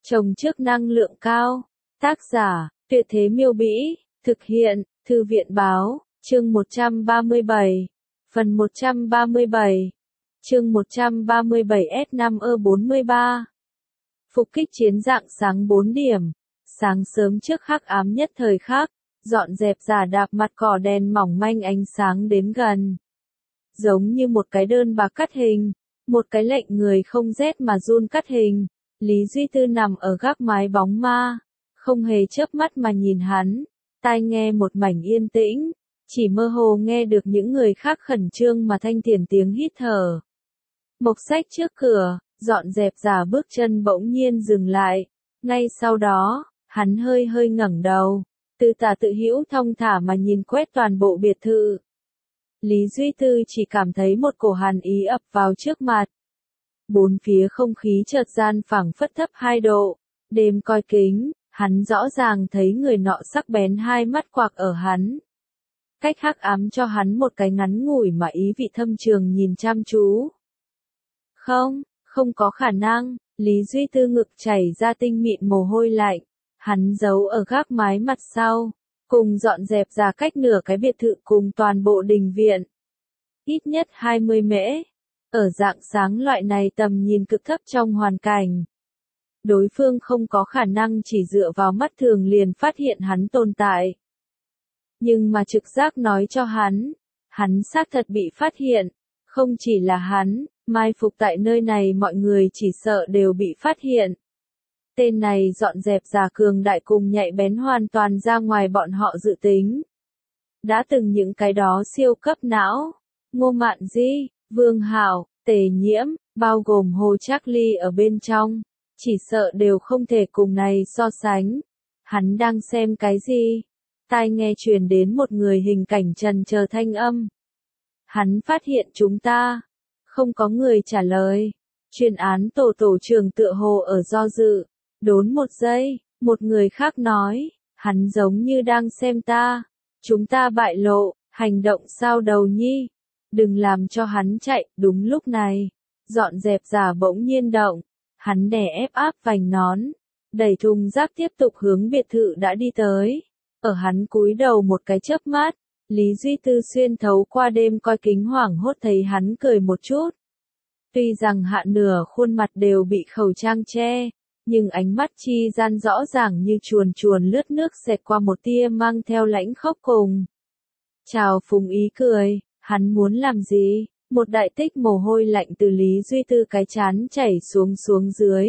Trồng trước năng lượng cao. Tác giả, Tuyệt Thế Miêu Bĩ. Thực hiện, Thư viện Báo. Chương 137. Phần 137. Chương 137 S5E43. Phục kích chiến dạng sáng 4 điểm. Sáng sớm trước hắc ám nhất thời khắc, dọn dẹp giả đạp mặt cỏ đèn mỏng manh ánh sáng đến gần. Giống như một cái đơn bạc cắt hình, một cái lệnh người không rét mà run cắt hình. Lý Duy Tư nằm ở gác mái bóng ma, không hề chớp mắt mà nhìn hắn, tai nghe một mảnh yên tĩnh, chỉ mơ hồ nghe được những người khác khẩn trương mà thanh thiền tiếng hít thở. Mộc Sách trước cửa, dọn dẹp giả bước chân bỗng nhiên dừng lại, ngay sau đó, hắn hơi hơi ngẩng đầu, tự tả tự hữu thong thả mà nhìn quét toàn bộ biệt thự. Lý Duy Tư chỉ cảm thấy một cổ hàn ý ập vào trước mặt. Bốn phía không khí chợt gian phảng phất thấp 2 độ, đêm coi kính, hắn rõ ràng thấy người nọ sắc bén hai mắt quạc ở hắn. Cách hắc ám cho hắn một cái ngắn ngủi mà ý vị thâm trường nhìn chăm chú. Không có khả năng, Lý Duy Tư ngực chảy ra tinh mịn mồ hôi lạnh, hắn giấu ở gác mái mặt sau, cùng dọn dẹp ra cách nửa cái biệt thự cùng toàn bộ đình viện. Ít nhất 20 mễ. Ở dạng sáng loại này tầm nhìn cực thấp trong hoàn cảnh. Đối phương không có khả năng chỉ dựa vào mắt thường liền phát hiện hắn tồn tại. Nhưng mà trực giác nói cho hắn xác thật bị phát hiện. Không chỉ là hắn, mai phục tại nơi này mọi người chỉ sợ đều bị phát hiện. Tên này dọn dẹp giả cường đại cùng nhạy bén hoàn toàn ra ngoài bọn họ dự tính. Đã từng những cái đó siêu cấp não, Ngô Mạn Di, Vương Hảo, Tề Nhiễm, bao gồm Hồ Trác Ly ở bên trong, chỉ sợ đều không thể cùng này so sánh. Hắn đang xem cái gì? Tai nghe truyền đến một người hình cảnh trần chờ thanh âm. Hắn phát hiện chúng ta. Không có người trả lời. Chuyên án tổ trưởng tựa hồ ở do dự. Đốn một giây, một người khác nói, hắn giống như đang xem ta. Chúng ta bại lộ, hành động sao đầu nhi? Đừng làm cho hắn chạy. Đúng lúc này, dọn dẹp giả bỗng nhiên động, hắn đè ép áp vành nón, đẩy thùng rác tiếp tục hướng biệt thự đã đi tới. Ở hắn cúi đầu một cái chớp mắt, Lý Duy Tư xuyên thấu qua đêm coi kính hoảng hốt thấy hắn cười một chút. Tuy rằng hạ nửa khuôn mặt đều bị khẩu trang che, nhưng ánh mắt chi gian rõ ràng như chuồn lướt nước xẹt qua một tia mang theo lãnh khốc cùng. Chào phúng ý cười. Hắn muốn làm gì? Một đại tích mồ hôi lạnh từ Lý Duy Tư cái chán chảy xuống dưới.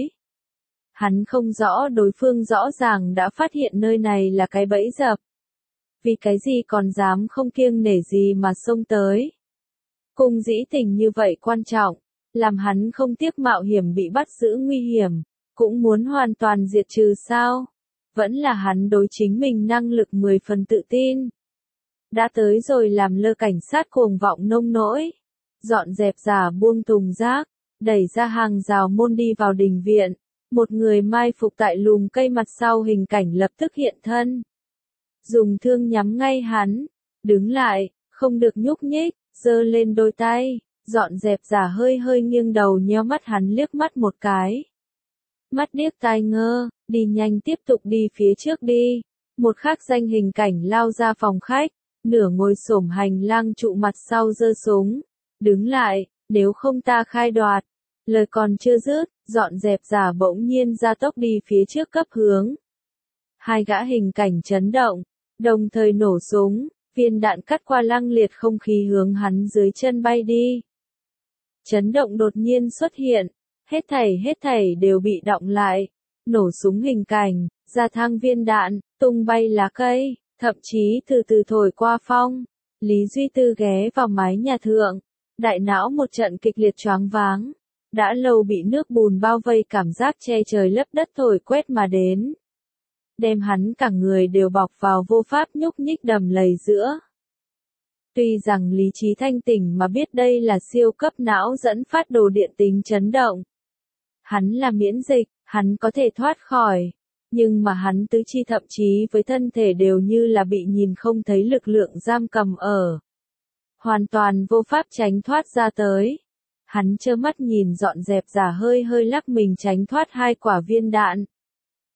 Hắn không rõ đối phương rõ ràng đã phát hiện nơi này là cái bẫy dập. Vì cái gì còn dám không kiêng nể gì mà xông tới. Cùng dĩ tình như vậy quan trọng, làm hắn không tiếc mạo hiểm bị bắt giữ nguy hiểm, cũng muốn hoàn toàn diệt trừ sao? Vẫn là hắn đối chính mình năng lực 10 phần tự tin. Đã tới rồi làm lơ cảnh sát cuồng vọng nông nỗi. Dọn dẹp giả buông thùng rác, đẩy ra hàng rào môn đi vào đình viện. Một người mai phục tại lùm cây mặt sau hình cảnh lập tức hiện thân. Dùng thương nhắm ngay hắn. Đứng lại, không được nhúc nhích, giơ lên đôi tay. Dọn dẹp giả hơi hơi nghiêng đầu nheo mắt hắn liếc mắt một cái. Mắt điếc tai ngơ, đi nhanh tiếp tục đi phía trước đi. Một khắc danh hình cảnh lao ra phòng khách. Nửa ngồi xổm hành lang trụ mặt sau giơ súng. Đứng lại, nếu không ta khai đoạt. Lời còn chưa dứt, dọn dẹp giả bỗng nhiên ra tốc đi phía trước cấp hướng. Hai gã hình cảnh chấn động, đồng thời nổ súng, viên đạn cắt qua lăng liệt không khí hướng hắn dưới chân bay đi. Chấn động đột nhiên xuất hiện, hết thảy đều bị đọng lại. Nổ súng hình cảnh, ra thang viên đạn, tung bay lá cây. Thậm chí từ từ thổi qua phong, Lý Duy Tư ghé vào mái nhà thượng, đại não một trận kịch liệt choáng váng, đã lâu bị nước bùn bao vây cảm giác che trời lấp đất thổi quét mà đến. Đem hắn cả người đều bọc vào vô pháp nhúc nhích đầm lầy giữa. Tuy rằng lý trí thanh tỉnh mà biết đây là siêu cấp não dẫn phát đồ điện tính chấn động. Hắn là miễn dịch, hắn có thể thoát khỏi. Nhưng mà hắn tứ chi thậm chí với thân thể đều như là bị nhìn không thấy lực lượng giam cầm ở. Hoàn toàn vô pháp tránh thoát ra tới. Hắn trơ mắt nhìn dọn dẹp giả hơi hơi lắc mình tránh thoát hai quả viên đạn.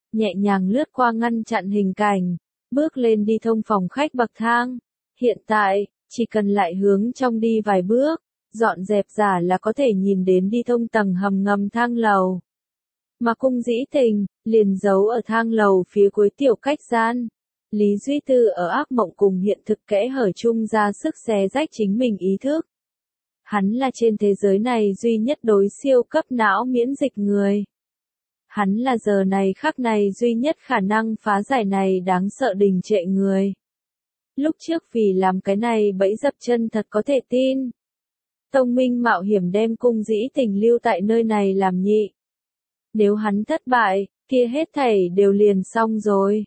nhẹ nhàng lướt qua ngăn chặn hình cảnh, bước lên đi thông phòng khách bậc thang. Hiện tại, chỉ cần lại hướng trong đi vài bước, dọn dẹp giả là có thể nhìn đến đi thông tầng hầm ngầm thang lầu. Mà Cung Dĩ Tình, liền giấu ở thang lầu phía cuối tiểu cách gian. Lý Duy Tư ở ác mộng cùng hiện thực kẽ hở chung ra sức xé rách chính mình ý thức. Hắn là trên thế giới này duy nhất đối siêu cấp não miễn dịch người. Hắn là giờ này khắc này duy nhất khả năng phá giải này đáng sợ đình trệ người. Lúc trước vì làm cái này bẫy dập chân thật có thể tin. Tông Minh mạo hiểm đem Cung Dĩ Tình lưu tại nơi này làm nhị. Nếu hắn thất bại, kia hết thảy đều liền xong rồi.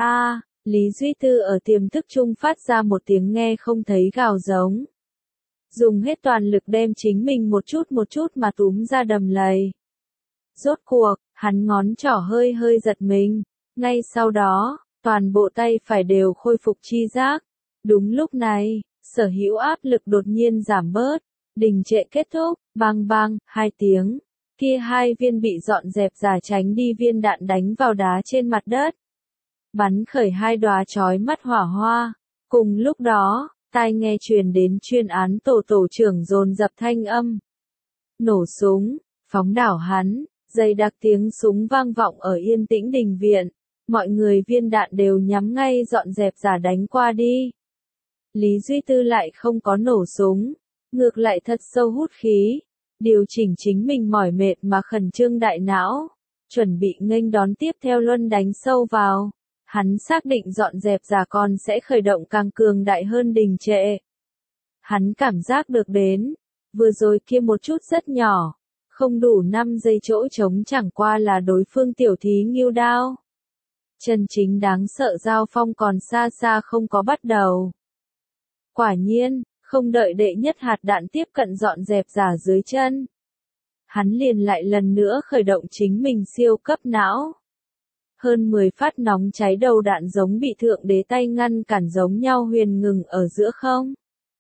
Lý Duy Tư ở tiềm thức chung phát ra một tiếng nghe không thấy gào giống. Dùng hết toàn lực đem chính mình một chút mà túm ra đầm lầy. Rốt cuộc, hắn ngón trỏ hơi hơi giật mình. Ngay sau đó, toàn bộ tay phải đều khôi phục chi giác. Đúng lúc này, sở hữu áp lực đột nhiên giảm bớt. Đình trệ kết thúc, bang bang, 2 tiếng. Kia 2 viên bị dọn dẹp giả tránh đi viên đạn đánh vào đá trên mặt đất. Bắn khởi 2 đóa chói mắt hỏa hoa. Cùng lúc đó, tai nghe truyền đến chuyên án tổ trưởng dồn dập thanh âm. Nổ súng, phóng đảo hắn, dày đặc tiếng súng vang vọng ở yên tĩnh đình viện. Mọi người viên đạn đều nhắm ngay dọn dẹp giả đánh qua đi. Lý Duy Tư lại không có nổ súng, ngược lại thật sâu hút khí, điều chỉnh chính mình mỏi mệt mà khẩn trương đại não, chuẩn bị nghênh đón tiếp theo luân đánh sâu vào. Hắn xác định dọn dẹp giả còn sẽ khởi động càng cường đại hơn đình trệ. Hắn cảm giác được đến, vừa rồi kia một chút rất nhỏ, không đủ 5 giây chỗ trống chẳng qua là đối phương tiểu thí nghêu đao. Chân chính đáng sợ giao phong còn xa xa không có bắt đầu. Quả nhiên, không đợi đệ nhất hạt đạn tiếp cận dọn dẹp giả dưới chân. Hắn liền lại lần nữa khởi động chính mình siêu cấp não. Hơn 10 phát nóng cháy đầu đạn giống bị thượng đế tay ngăn cản giống nhau huyền ngừng ở giữa không.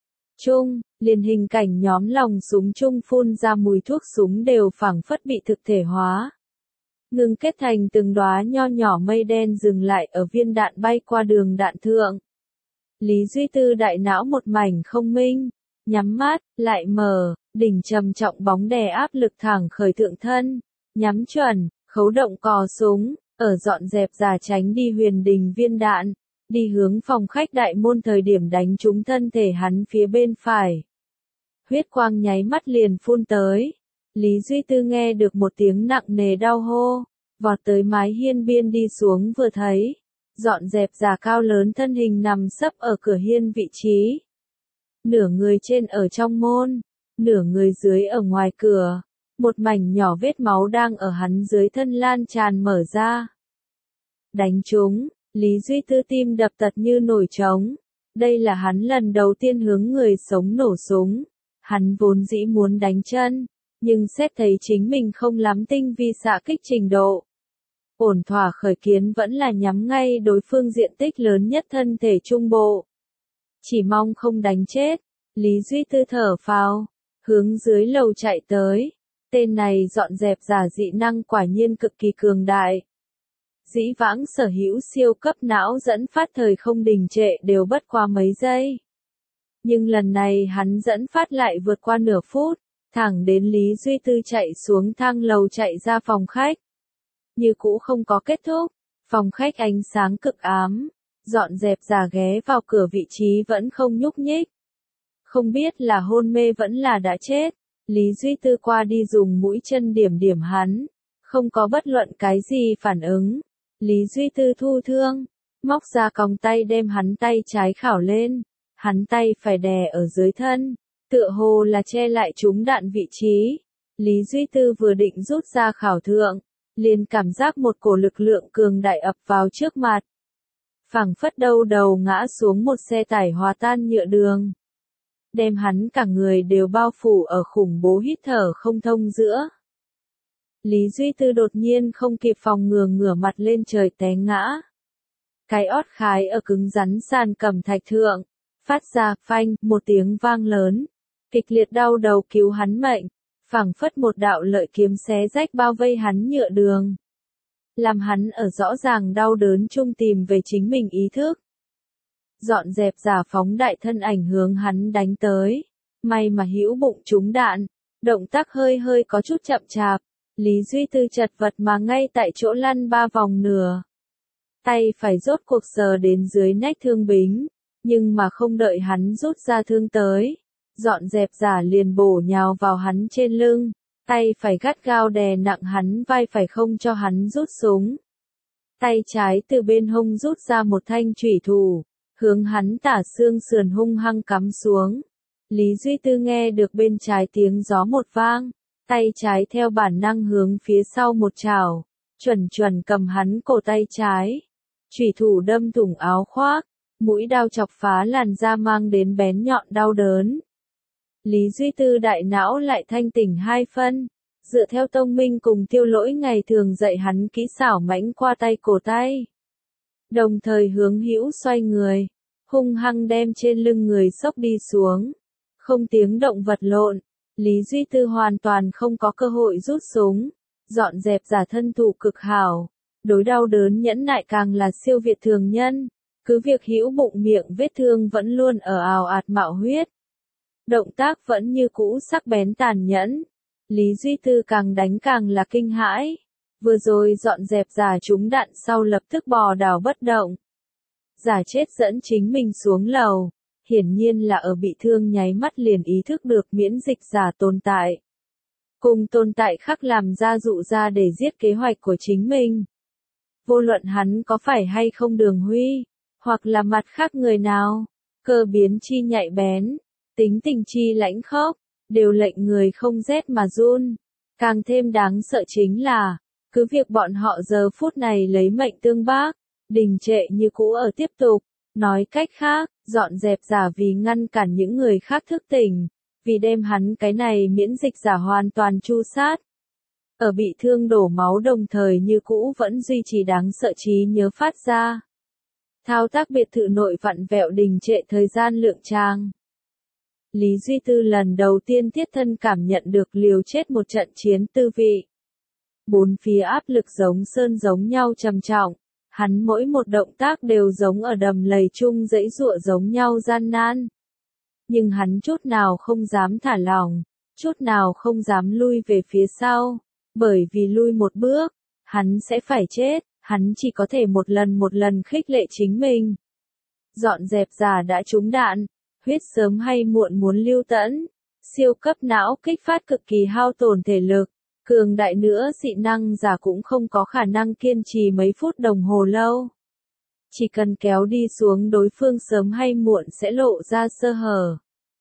Liền hình cảnh nhóm lòng súng chung phun ra mùi thuốc súng đều phảng phất bị thực thể hóa. Ngừng kết thành từng đóa nho nhỏ mây đen dừng lại ở viên đạn bay qua đường đạn thượng. Lý Duy Tư đại não một mảnh không minh, nhắm mắt, lại mở, đỉnh trầm trọng bóng đè áp lực thẳng khởi thượng thân, nhắm chuẩn, khấu động cò súng, ở dọn dẹp giả tránh đi huyền đình viên đạn, đi hướng phòng khách đại môn thời điểm đánh trúng thân thể hắn phía bên phải. Huyết quang nháy mắt liền phun tới. Lý Duy Tư nghe được một tiếng nặng nề đau hô, vọt tới mái hiên biên đi xuống vừa thấy. Dọn dẹp giả cao lớn thân hình nằm sấp ở cửa hiên vị trí. Nửa người trên ở trong môn, nửa người dưới ở ngoài cửa. Một mảnh nhỏ vết máu đang ở hắn dưới thân lan tràn mở ra. Đánh trúng, Lý Duy Tư tim đập tật như nổi trống. Đây là hắn lần đầu tiên hướng người sống nổ súng. Hắn vốn dĩ muốn đánh chân, nhưng xét thấy chính mình không lắm tinh vi xạ kích trình độ. Ổn thỏa khởi kiến vẫn là nhắm ngay đối phương diện tích lớn nhất thân thể trung bộ. Chỉ mong không đánh chết, Lý Duy Tư thở phào, hướng dưới lầu chạy tới. Tên này dọn dẹp giả dị năng quả nhiên cực kỳ cường đại. Dĩ vãng sở hữu siêu cấp não dẫn phát thời không đình trệ đều bất qua mấy giây. Nhưng lần này hắn dẫn phát lại vượt qua nửa phút, thẳng đến Lý Duy Tư chạy xuống thang lầu chạy ra phòng khách. Như cũ không có kết thúc, phòng khách ánh sáng cực ám, dọn dẹp giả ghé vào cửa vị trí vẫn không nhúc nhích. Không biết là hôn mê vẫn là đã chết, Lý Duy Tư qua đi dùng mũi chân điểm điểm hắn, không có bất luận cái gì phản ứng. Lý Duy Tư thu thương, móc ra còng tay đem hắn tay trái khảo lên, hắn tay phải đè ở dưới thân, tựa hồ là che lại trúng đạn vị trí. Lý Duy Tư vừa định rút ra khảo thượng, liền cảm giác một cổ lực lượng cường đại ập vào trước mặt. Phảng phất đầu ngã xuống một xe tải hòa tan nhựa đường. Đem hắn cả người đều bao phủ ở khủng bố hít thở không thông giữa. Lý Duy Tư đột nhiên không kịp phòng ngừa ngửa mặt lên trời té ngã. Cái ót khái ở cứng rắn sàn cẩm thạch thượng, phát ra phanh một tiếng vang lớn. Kịch liệt đau đầu cứu hắn mệnh, phảng phất một đạo lợi kiếm xé rách bao vây hắn nhựa đường. làm hắn ở rõ ràng đau đớn chung tìm về chính mình ý thức. Dọn dẹp giả phóng đại thân ảnh hướng hắn đánh tới. May mà hữu bụng trúng đạn, động tác hơi hơi có chút chậm chạp. Lý Duy Tư chật vật mà ngay tại chỗ lăn 3 vòng nửa. Tay phải rốt cuộc sờ đến dưới nách Thương Bính, nhưng mà không đợi hắn rút ra thương tới. Dọn dẹp giả liền bổ nhào vào hắn trên lưng, tay phải gắt gao đè nặng hắn vai phải không cho hắn rút súng. Tay trái từ bên hông rút ra một thanh chủy thủ, hướng hắn tả xương sườn hung hăng cắm xuống. Lý Duy Tư nghe được bên trái tiếng gió một vang, tay trái theo bản năng hướng phía sau một chảo, chuẩn cầm hắn cổ tay trái. Chủy thủ đâm thủng áo khoác, mũi đao chọc phá làn da mang đến bén nhọn đau đớn. Lý Duy Tư đại não lại thanh tỉnh 2 phân, dựa theo Tông Minh cùng Tiêu Lỗi ngày thường dạy hắn kỹ xảo mãnh qua tay cổ tay. Đồng thời hướng hữu xoay người, hung hăng đem trên lưng người xốc đi xuống. Không tiếng động vật lộn, Lý Duy Tư hoàn toàn không có cơ hội rút súng, dọn dẹp giả thân thủ cực hảo. Đối đau đớn nhẫn nại càng là siêu việt thường nhân, cứ việc hữu bụng miệng vết thương vẫn luôn ở ào ạt mạo huyết. Động tác vẫn như cũ sắc bén tàn nhẫn. Lý Duy Tư càng đánh càng là kinh hãi. Vừa rồi dọn dẹp giả trúng đạn sau lập tức bò đảo bất động. Giả chết dẫn chính mình xuống lầu, hiển nhiên là ở bị thương nháy mắt liền ý thức được miễn dịch giả tồn tại. Cùng tồn tại khắc làm ra dụ ra để giết kế hoạch của chính mình. Vô luận hắn có phải hay không Đường Huy, hoặc là mặt khác người nào, cơ biến chi nhạy bén, tính tình chi lãnh khốc, đều lệnh người không rét mà run. Càng thêm đáng sợ chính là, cứ việc bọn họ giờ phút này lấy mệnh tương bác, đình trệ như cũ ở tiếp tục. Nói cách khác, dọn dẹp giả vì ngăn cản những người khác thức tỉnh, vì đem hắn cái này miễn dịch giả hoàn toàn tru sát. Ở bị thương đổ máu đồng thời như cũ vẫn duy trì đáng sợ trí nhớ phát ra. Thao tác biệt thự nội vặn vẹo đình trệ thời gian lượng trang. Lý Duy Tư lần đầu tiên thiết thân cảm nhận được liều chết một trận chiến tư vị. Bốn phía áp lực giống sơn giống nhau trầm trọng, hắn mỗi một động tác đều giống ở đầm lầy chung dãy giụa giống nhau gian nan. Nhưng hắn chút nào không dám thả lỏng, chút nào không dám lui về phía sau, bởi vì lui một bước, hắn sẽ phải chết, hắn chỉ có thể một lần khích lệ chính mình. Dọn dẹp giả đã trúng đạn, huyết sớm hay muộn muốn lưu tẫn, siêu cấp não kích phát cực kỳ hao tổn thể lực, cường đại nữa dị năng giả cũng không có khả năng kiên trì mấy phút đồng hồ lâu. Chỉ cần kéo đi xuống đối phương sớm hay muộn sẽ lộ ra sơ hở.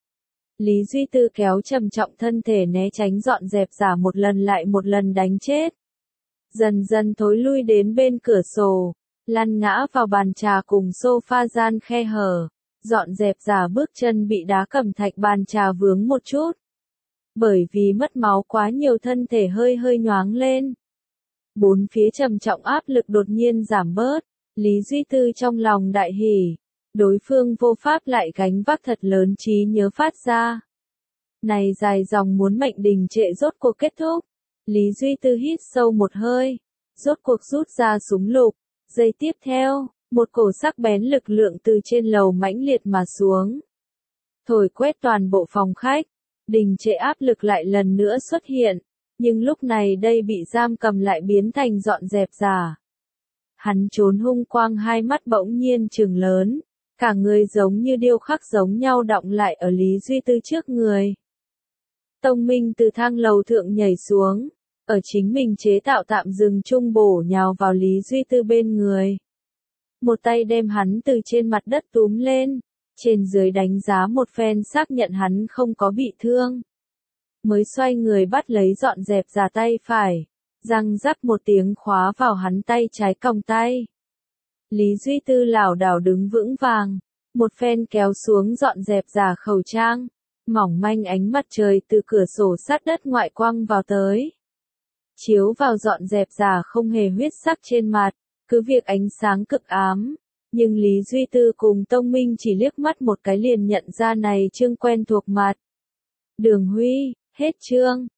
Lý Duy Tư kéo trầm trọng thân thể né tránh dọn dẹp giả một lần lại một lần đánh chết. Dần dần thối lui đến bên cửa sổ, lăn ngã vào bàn trà cùng sofa gian khe hở. Dọn dẹp giả bước chân bị đá cẩm thạch bàn trà vướng một chút. Bởi vì mất máu quá nhiều thân thể hơi nhoáng lên. Bốn phía trầm trọng áp lực đột nhiên giảm bớt. Lý Duy Tư trong lòng đại hỉ. Đối phương vô pháp lại gánh vác thật lớn trí nhớ phát ra. Này dài dòng muốn mệnh đình trệ rốt cuộc kết thúc. Lý Duy Tư hít sâu một hơi. Rốt cuộc rút ra súng lục. Giây tiếp theo, một cổ sắc bén lực lượng từ trên lầu mãnh liệt mà xuống. Thổi quét toàn bộ phòng khách. Đình trệ áp lực lại lần nữa xuất hiện. Nhưng lúc này đây bị giam cầm lại biến thành dọn dẹp giả. Hắn trốn hung quang hai mắt bỗng nhiên trừng lớn. Cả người giống như điêu khắc giống nhau đọng lại ở Lý Duy Tư trước người. Tông Minh từ thang lầu thượng nhảy xuống. Ở chính mình chế tạo tạm dừng trung bổ nhào vào Lý Duy Tư bên người. Một tay đem hắn từ trên mặt đất túm lên. Trên dưới đánh giá một phen xác nhận hắn không có bị thương. Mới xoay người bắt lấy dọn dẹp giả tay phải. Răng rắc một tiếng khóa vào hắn tay trái còng tay. Lý Duy Tư lảo đảo đứng vững vàng. Một phen kéo xuống dọn dẹp giả khẩu trang. Mỏng manh ánh mặt trời từ cửa sổ sát đất ngoại quang vào tới. Chiếu vào dọn dẹp giả không hề huyết sắc trên mặt. Cứ việc ánh sáng cực ám. Nhưng Lý Duy Tư cùng Tông Minh chỉ liếc mắt một cái liền nhận ra này chương quen thuộc mặt. Đường Huy, hết chương.